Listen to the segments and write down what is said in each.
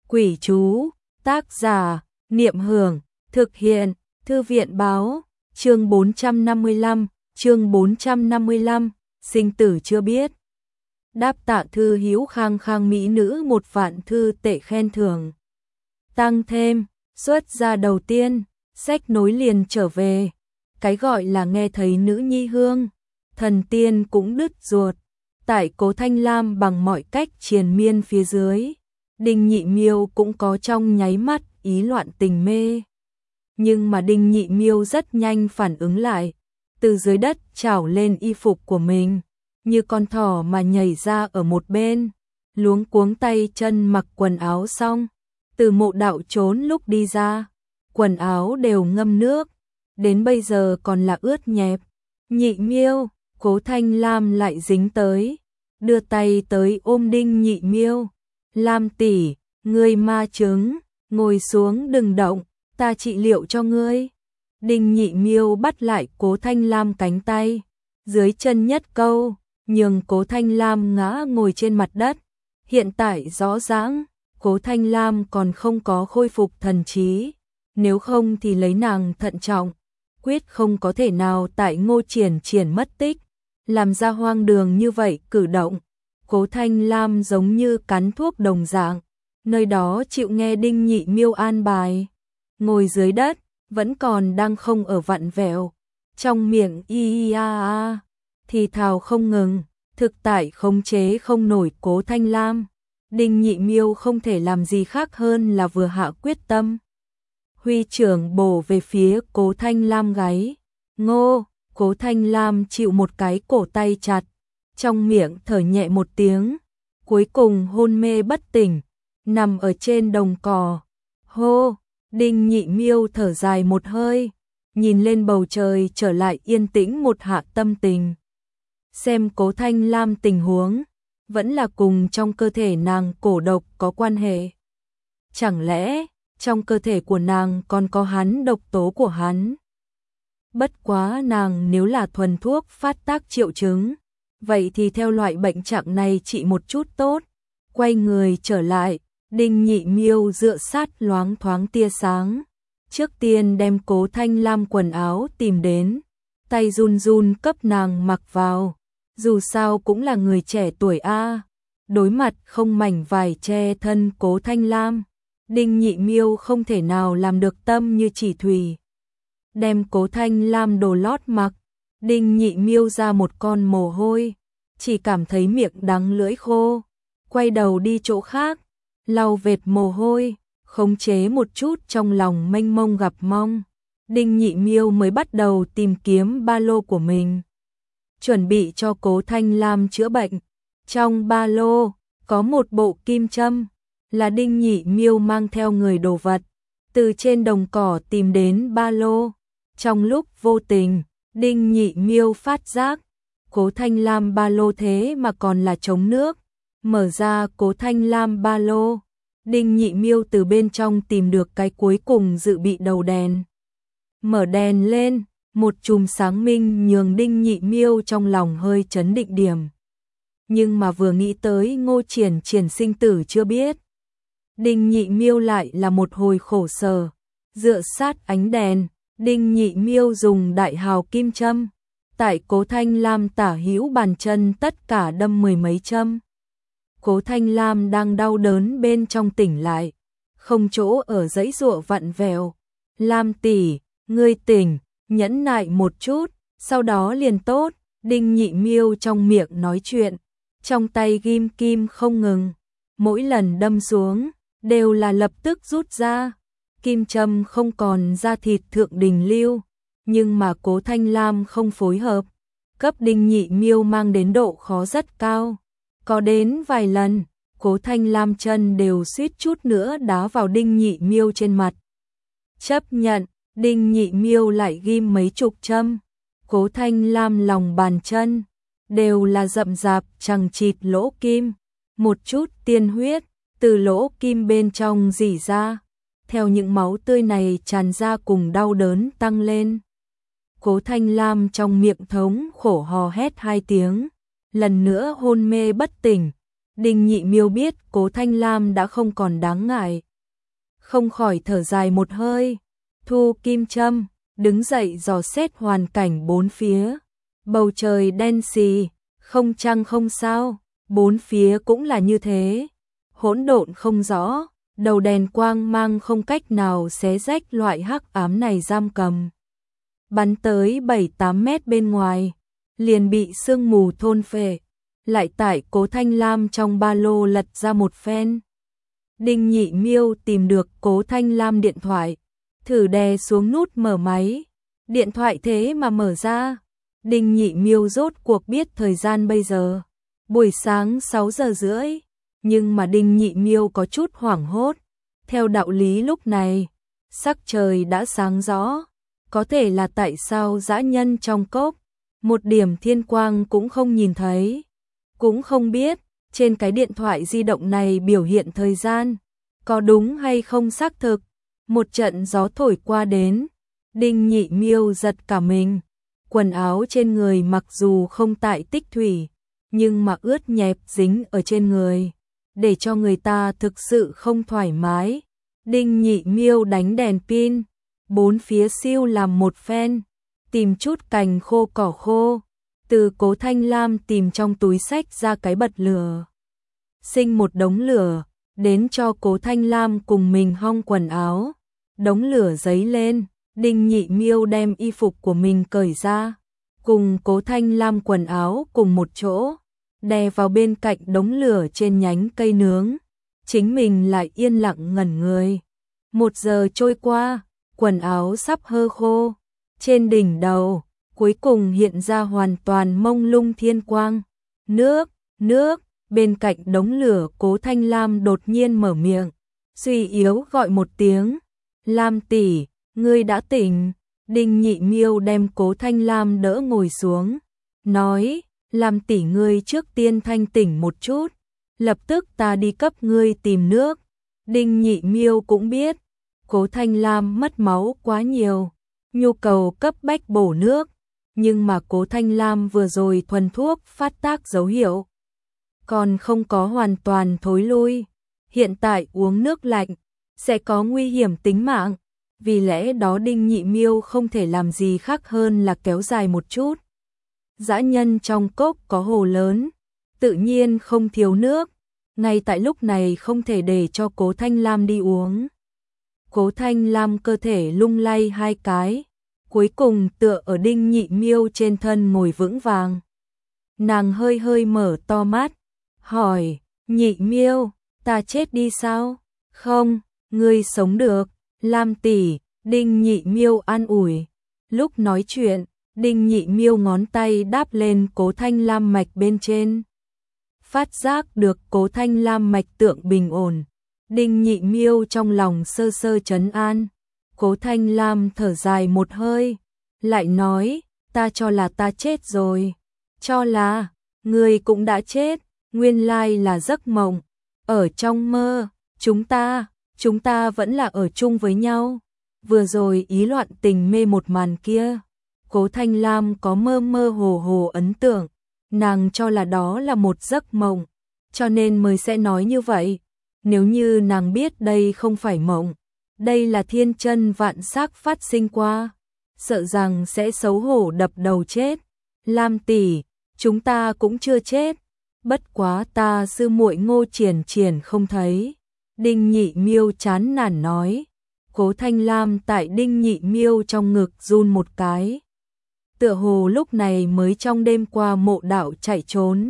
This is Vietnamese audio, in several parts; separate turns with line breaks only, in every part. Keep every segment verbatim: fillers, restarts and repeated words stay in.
Quỷ chú, tác giả, Niệm Hưởng, thực hiện, Thư viện báo, chương bốn trăm năm mươi lăm, chương bốn trăm năm mươi lăm, sinh tử chưa biết. Đáp tạ thư hiếu khang khang mỹ nữ một vạn thư tệ khen thưởng. Tăng thêm, xuất gia đầu tiên, sách nối liền trở về. Cái gọi là nghe thấy nữ nhi hương, thần tiên cũng đứt ruột. Tại Cố Thanh Lam bằng mọi cách triền miên phía dưới, Đinh Nhị Miêu cũng có trong nháy mắt ý loạn tình mê. Nhưng mà Đinh Nhị Miêu rất nhanh phản ứng lại, từ dưới đất trảo lên y phục của mình, như con thỏ mà nhảy ra ở một bên, luống cuống tay chân mặc quần áo xong, từ mộ đạo trốn lúc đi ra, quần áo đều ngâm nước, đến bây giờ còn là ướt nhẹp. Nhị Miêu, Cố Thanh Lam lại dính tới, đưa tay tới ôm Đinh Nhị Miêu. Lam tỷ, ngươi ma chứng, ngồi xuống đừng động, ta trị liệu cho ngươi. Đinh Nhị Miêu bắt lại Cố Thanh Lam cánh tay, dưới chân nhất câu, nhường Cố Thanh Lam ngã ngồi trên mặt đất. Hiện tại rõ ràng, Cố Thanh Lam còn không có khôi phục thần trí, nếu không thì lấy nàng thận trọng, quyết không có thể nào tại Ngô Triển Triển mất tích, làm ra hoang đường như vậy cử động. Cố Thanh Lam giống như cắn thuốc đồng dạng, nơi đó chịu nghe Đinh Nhị Miêu an bài, ngồi dưới đất, vẫn còn đang không ở vặn vẹo, trong miệng y y a a, thì thào không ngừng, thực tại khống chế không nổi Cố Thanh Lam. Đinh Nhị Miêu không thể làm gì khác hơn là vừa hạ quyết tâm. Huy trưởng bổ về phía Cố Thanh Lam gáy, ngô, Cố Thanh Lam chịu một cái cổ tay chặt, trong miệng thở nhẹ một tiếng, cuối cùng hôn mê bất tỉnh, nằm ở trên đồng cỏ. Hô, Đinh Nhị Miêu thở dài một hơi, nhìn lên bầu trời trở lại yên tĩnh một hạ tâm tình. Xem Cố Thanh Lam tình huống, vẫn là cùng trong cơ thể nàng cổ độc có quan hệ. Chẳng lẽ, trong cơ thể của nàng còn có hắn độc tố của hắn? Bất quá nàng nếu là thuần thuốc phát tác triệu chứng, vậy thì theo loại bệnh trạng này trị một chút tốt. Quay người trở lại, Đinh Nhị Miêu dựa sát loáng thoáng tia sáng. Trước tiên đem Cố Thanh Lam quần áo tìm đến, tay run run cấp nàng mặc vào. Dù sao cũng là người trẻ tuổi a, đối mặt không mảnh vải che thân Cố Thanh Lam, Đinh Nhị Miêu không thể nào làm được tâm như chỉ thủy. Đem Cố Thanh Lam đồ lót mặc, Đinh Nhị Miêu ra một con mồ hôi, chỉ cảm thấy miệng đắng lưỡi khô, quay đầu đi chỗ khác, lau vệt mồ hôi, khống chế một chút trong lòng mênh mông gặp mong. Đinh Nhị Miêu mới bắt đầu tìm kiếm ba lô của mình, chuẩn bị cho Cố Thanh Lam chữa bệnh. Trong ba lô có một bộ kim châm, là Đinh Nhị Miêu mang theo người đồ vật, từ trên đồng cỏ tìm đến ba lô. Trong lúc vô tình, Đinh Nhị Miêu phát giác, Cố Thanh Lam ba lô thế mà còn là chống nước. Mở ra Cố Thanh Lam ba lô, Đinh Nhị Miêu từ bên trong tìm được cái cuối cùng dự bị đầu đèn. Mở đèn lên, một chùm sáng minh nhường Đinh Nhị Miêu trong lòng hơi chấn định điểm. Nhưng mà vừa nghĩ tới Ngô Triển Triển sinh tử chưa biết, Đinh Nhị Miêu lại là một hồi khổ sở. Dựa sát ánh đèn, Đinh Nhị Miêu dùng đại hào kim châm, tại Cố Thanh Lam tả hữu bàn chân tất cả đâm mười mấy châm. Cố Thanh Lam đang đau đớn bên trong tỉnh lại, không chỗ ở giãy giụa vặn vẹo. Lam tỷ, ngươi tỉnh, nhẫn nại một chút, sau đó liền tốt. Đinh Nhị Miêu trong miệng nói chuyện, trong tay ghim kim không ngừng, mỗi lần đâm xuống đều là lập tức rút ra. Kim châm không còn da thịt thượng đình lưu, nhưng mà Cố Thanh Lam không phối hợp, cấp Đinh Nhị Miêu mang đến độ khó rất cao. Có đến vài lần, Cố Thanh Lam chân đều suýt chút nữa đá vào Đinh Nhị Miêu trên mặt. Chấp nhận, Đinh Nhị Miêu lại ghim mấy chục châm. Cố Thanh Lam lòng bàn chân đều là rậm rạp chằng chịt lỗ kim, một chút tiên huyết từ lỗ kim bên trong rỉ ra, theo những máu tươi này tràn ra cùng đau đớn tăng lên. Cố Thanh Lam trong miệng thống khổ hò hét hai tiếng, lần nữa hôn mê bất tỉnh. Đinh Nhị Miêu biết Cố Thanh Lam đã không còn đáng ngại, không khỏi thở dài một hơi, thu kim châm, đứng dậy dò xét hoàn cảnh bốn phía. Bầu trời đen xì, không trăng không sao, bốn phía cũng là như thế, hỗn độn không rõ, đầu đèn quang mang không cách nào xé rách loại hắc ám này giam cầm. Bắn tới bảy tám mét bên ngoài, liền bị sương mù thôn phệ, lại tại Cố Thanh Lam trong ba lô lật ra một phen. Đinh Nhị Miêu tìm được Cố Thanh Lam điện thoại, thử đè xuống nút mở máy, điện thoại thế mà mở ra. Đinh Nhị Miêu rốt cuộc biết thời gian bây giờ, buổi sáng sáu giờ rưỡi, nhưng mà Đinh Nhị Miêu có chút hoảng hốt. Theo đạo lý lúc này, sắc trời đã sáng rõ, có thể là tại sao dã nhân trong cốc, một điểm thiên quang cũng không nhìn thấy, cũng không biết trên cái điện thoại di động này biểu hiện thời gian, có đúng hay không xác thực. Một trận gió thổi qua đến, Đinh Nhị Miêu giật cả mình. Quần áo trên người mặc dù không tại tích thủy, nhưng mà ướt nhẹp dính ở trên người, để cho người ta thực sự không thoải mái. Đinh Nhị Miêu đánh đèn pin, bốn phía siêu làm một phen, tìm chút cành khô cỏ khô, từ Cố Thanh Lam tìm trong túi xách ra cái bật lửa. Sinh một đống lửa, đến cho Cố Thanh Lam cùng mình hong quần áo, đống lửa giấy lên. Đinh Nhị Miêu đem y phục của mình cởi ra, cùng Cố Thanh Lam quần áo cùng một chỗ, đè vào bên cạnh đống lửa trên nhánh cây nướng. Chính mình lại yên lặng ngẩn người. Một giờ trôi qua, quần áo sắp hơ khô. Trên đỉnh đầu, cuối cùng hiện ra hoàn toàn mông lung thiên quang. Nước, nước, bên cạnh đống lửa Cố Thanh Lam đột nhiên mở miệng, suy yếu gọi một tiếng, Lam tỷ, ngươi đã tỉnh. Đinh Nhị Miêu đem Cố Thanh Lam đỡ ngồi xuống, nói, Lam tỷ ngươi trước tiên thanh tỉnh một chút, lập tức ta đi cấp ngươi tìm nước. Đinh Nhị Miêu cũng biết, Cố Thanh Lam mất máu quá nhiều, nhu cầu cấp bách bổ nước, nhưng mà Cố Thanh Lam vừa rồi thuần thuốc phát tác dấu hiệu, còn không có hoàn toàn thối lui, hiện tại uống nước lạnh sẽ có nguy hiểm tính mạng. Vì lẽ đó Đinh Nhị Miêu không thể làm gì khác hơn là kéo dài một chút. Dã nhân trong cốc có hồ lớn, tự nhiên không thiếu nước, ngay tại lúc này không thể để cho Cố Thanh Lam đi uống. Cố Thanh Lam cơ thể lung lay hai cái, cuối cùng tựa ở Đinh Nhị Miêu trên thân ngồi vững vàng. Nàng hơi hơi mở to mắt, hỏi, Nhị Miêu, ta chết đi sao? Không, ngươi sống được. Lam tỷ, Đinh Nhị Miêu an ủi. Lúc nói chuyện, Đinh Nhị Miêu ngón tay đáp lên Cố Thanh Lam mạch bên trên. Phát giác được Cố Thanh Lam mạch tượng bình ổn, Đinh Nhị Miêu trong lòng sơ sơ trấn an. Cố Thanh Lam thở dài một hơi, lại nói, ta cho là ta chết rồi. Cho là, ngươi cũng đã chết, nguyên lai là giấc mộng. Ở trong mơ, chúng ta... Chúng ta vẫn là ở chung với nhau. Vừa rồi ý loạn tình mê một màn kia, Cố Thanh Lam có mơ mơ hồ hồ ấn tượng, nàng cho là đó là một giấc mộng, cho nên mới sẽ nói như vậy. Nếu như nàng biết đây không phải mộng, đây là thiên chân vạn sắc phát sinh qua, sợ rằng sẽ xấu hổ đập đầu chết. Lam tỷ, chúng ta cũng chưa chết, bất quá ta sư muội Ngô Triển Triển không thấy. Đinh Nhị Miêu chán nản nói. Cố Thanh Lam tại Đinh Nhị Miêu trong ngực run một cái. Tựa hồ lúc này mới trong đêm qua mộ đạo chạy trốn.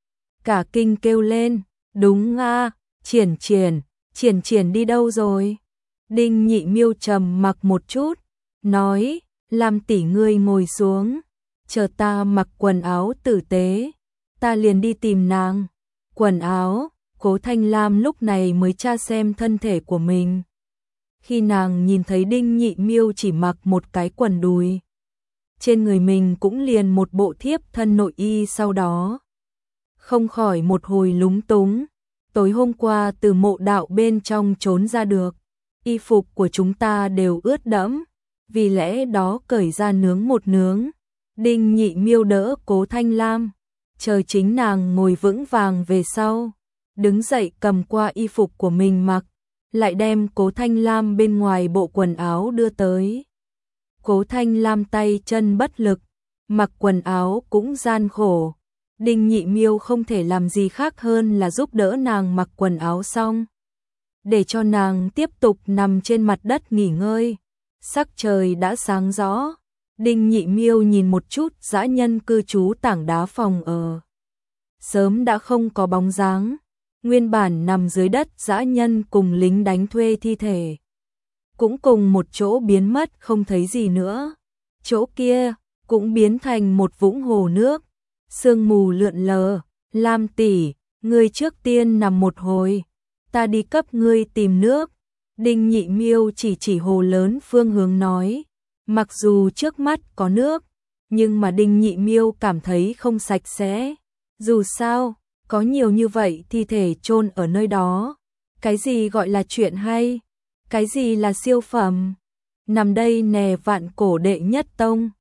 Cả kinh kêu lên, đúng a, Triển Triển, Triển Triển đi đâu rồi? Đinh Nhị Miêu trầm mặc một chút, nói, Lam tỷ ngươi ngồi xuống, chờ ta mặc quần áo tử tế, ta liền đi tìm nàng. Quần áo? Cố Thanh Lam lúc này mới tra xem thân thể của mình. Khi nàng nhìn thấy Đinh Nhị Miêu chỉ mặc một cái quần đùi, trên người mình cũng liền một bộ thiếp thân nội y, sau đó không khỏi một hồi lúng túng. Tối hôm qua từ mộ đạo bên trong trốn ra được, y phục của chúng ta đều ướt đẫm, vì lẽ đó cởi ra nướng một nướng. Đinh Nhị Miêu đỡ Cố Thanh Lam, chờ chính nàng ngồi vững vàng về sau, đứng dậy cầm qua y phục của mình mặc, lại đem Cố Thanh Lam bên ngoài bộ quần áo đưa tới. Cố Thanh Lam tay chân bất lực, mặc quần áo cũng gian khổ. Đinh Nhị Miêu không thể làm gì khác hơn là giúp đỡ nàng mặc quần áo xong, để cho nàng tiếp tục nằm trên mặt đất nghỉ ngơi. Sắc trời đã sáng rõ, Đinh Nhị Miêu nhìn một chút dã nhân cư trú tảng đá phòng ở. Sớm đã không có bóng dáng, nguyên bản nằm dưới đất dã nhân cùng lính đánh thuê thi thể cũng cùng một chỗ biến mất không thấy gì nữa. Chỗ kia cũng biến thành một vũng hồ nước, sương mù lượn lờ. Lam tỷ, ngươi trước tiên nằm một hồi, ta đi cấp ngươi tìm nước. Đinh Nhị Miêu chỉ chỉ hồ lớn phương hướng nói. Mặc dù trước mắt có nước, nhưng mà Đinh Nhị Miêu cảm thấy không sạch sẽ. Dù sao, có nhiều như vậy thi thể chôn ở nơi đó. Cái gì gọi là chuyện hay? Cái gì là siêu phẩm? Nằm đây nè vạn cổ đệ nhất tông.